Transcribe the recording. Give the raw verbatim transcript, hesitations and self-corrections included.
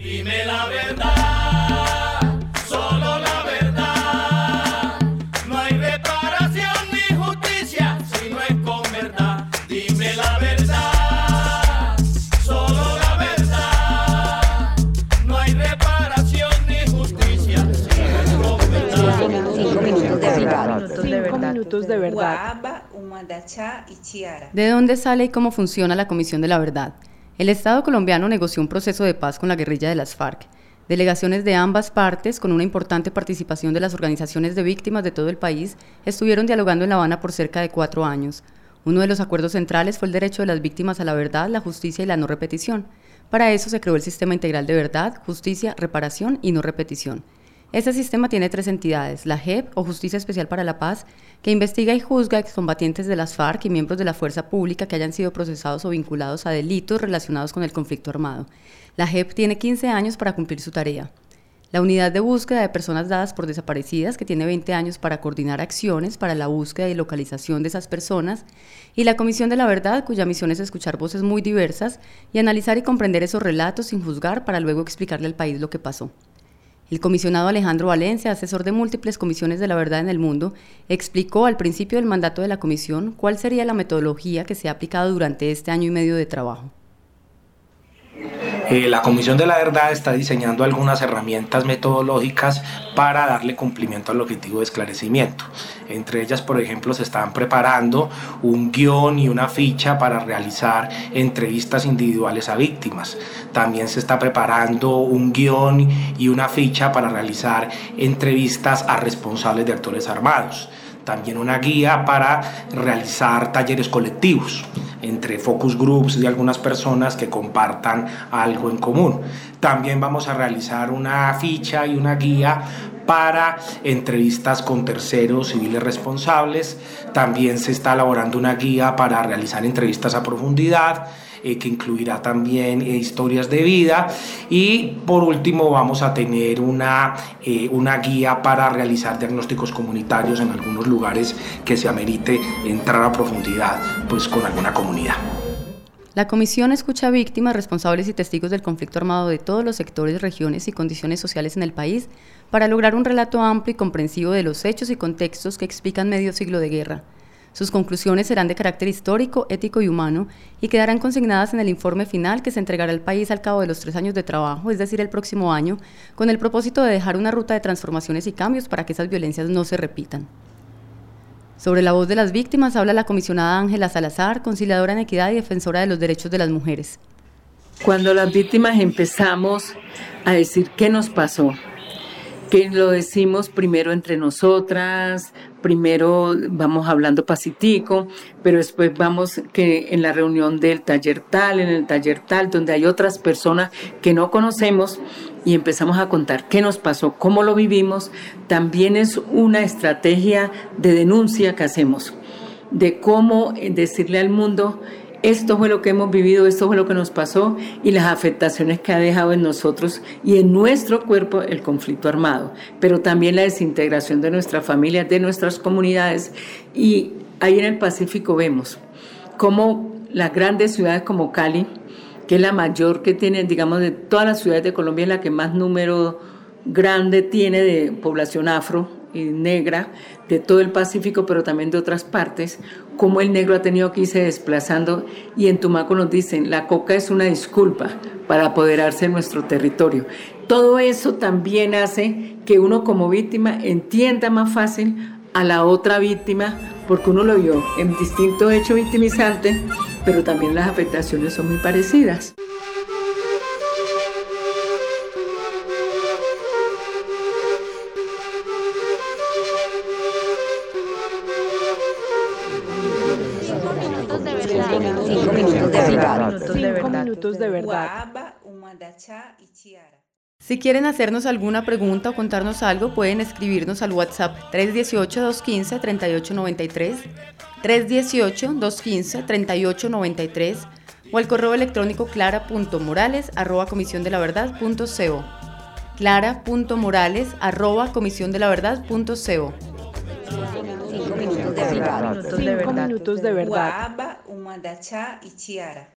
Dime la verdad, solo la verdad. No hay reparación ni justicia si no es con verdad. Dime la verdad, solo la verdad. No hay reparación ni justicia si no es con verdad. Cinco minutos de verdad. Cinco minutos de verdad. ¿De dónde sale y cómo funciona la Comisión de la Verdad? El Estado colombiano negoció un proceso de paz con la guerrilla de las FARC. Delegaciones de ambas partes, con una importante participación de las organizaciones de víctimas de todo el país, estuvieron dialogando en La Habana por cerca de cuatro años. Uno de los acuerdos centrales fue el derecho de las víctimas a la verdad, la justicia y la no repetición. Para eso se creó el Sistema Integral de Verdad, Justicia, Reparación y No Repetición. Este sistema tiene tres entidades: la J E P, o Justicia Especial para la Paz, que investiga y juzga a excombatientes de las FARC y miembros de la fuerza pública que hayan sido procesados o vinculados a delitos relacionados con el conflicto armado. La J E P tiene quince años para cumplir su tarea. La Unidad de Búsqueda de Personas Dadas por Desaparecidas, que tiene veinte años para coordinar acciones para la búsqueda y localización de esas personas, y la Comisión de la Verdad, cuya misión es escuchar voces muy diversas y analizar y comprender esos relatos sin juzgar para luego explicarle al país lo que pasó. El comisionado Alejandro Valencia, asesor de múltiples comisiones de la verdad en el mundo, explicó al principio del mandato de la comisión cuál sería la metodología que se ha aplicado durante este año y medio de trabajo. Eh, la Comisión de la Verdad está diseñando algunas herramientas metodológicas para darle cumplimiento al objetivo de esclarecimiento. Entre ellas, por ejemplo, se están preparando un guión y una ficha para realizar entrevistas individuales a víctimas. También se está preparando un guión y una ficha para realizar entrevistas a responsables de actores armados. También una guía para realizar talleres colectivos entre focus groups de algunas personas que compartan algo en común. También vamos a realizar una ficha y una guía para entrevistas con terceros civiles responsables. También se está elaborando una guía para realizar entrevistas a profundidad, eh, que incluirá también eh, historias de vida. Y por último vamos a tener una, eh, una guía para realizar diagnósticos comunitarios en algunos lugares que se amerite entrar a profundidad pues, con alguna comunidad. La comisión escucha a víctimas, responsables y testigos del conflicto armado de todos los sectores, regiones y condiciones sociales en el país para lograr un relato amplio y comprensivo de los hechos y contextos que explican medio siglo de guerra. Sus conclusiones serán de carácter histórico, ético y humano y quedarán consignadas en el informe final que se entregará al país al cabo de los tres años de trabajo, es decir, el próximo año, con el propósito de dejar una ruta de transformaciones y cambios para que esas violencias no se repitan. Sobre la voz de las víctimas habla la comisionada Ángela Salazar, conciliadora en equidad y defensora de los derechos de las mujeres. Cuando las víctimas empezamos a decir qué nos pasó, que lo decimos primero entre nosotras, primero vamos hablando pasitico, pero después vamos que en la reunión del taller tal, en el taller tal, donde hay otras personas que no conocemos y empezamos a contar qué nos pasó, cómo lo vivimos, también es una estrategia de denuncia que hacemos, de cómo decirle al mundo: esto fue lo que hemos vivido, esto fue lo que nos pasó y las afectaciones que ha dejado en nosotros y en nuestro cuerpo el conflicto armado, pero también la desintegración de nuestras familias, de nuestras comunidades. Y ahí en el Pacífico vemos cómo las grandes ciudades como Cali, que es la mayor que tiene, digamos, de todas las ciudades de Colombia, es la que más número grande tiene de población afro y negra de todo el Pacífico, pero también de otras partes, como el negro ha tenido que irse desplazando, y en Tumaco nos dicen: la coca es una disculpa para apoderarse de nuestro territorio. Todo eso también hace que uno como víctima entienda más fácil a la otra víctima, porque uno lo vio en distinto hecho victimizante, pero también las afectaciones son muy parecidas. Cinco minutos de verdad. Cinco minutos de verdad. Si quieren hacernos alguna pregunta o contarnos algo, pueden escribirnos al WhatsApp tres uno ocho, dos uno cinco, tres ocho nueve tres, tres uno ocho, dos uno cinco, tres ocho nueve tres o al correo electrónico clara punto morales arroba comisión de la verdad punto co. clara punto morales arroba comisión de la verdad punto co. Cinco minutos de verdad. Cinco minutos de verdad.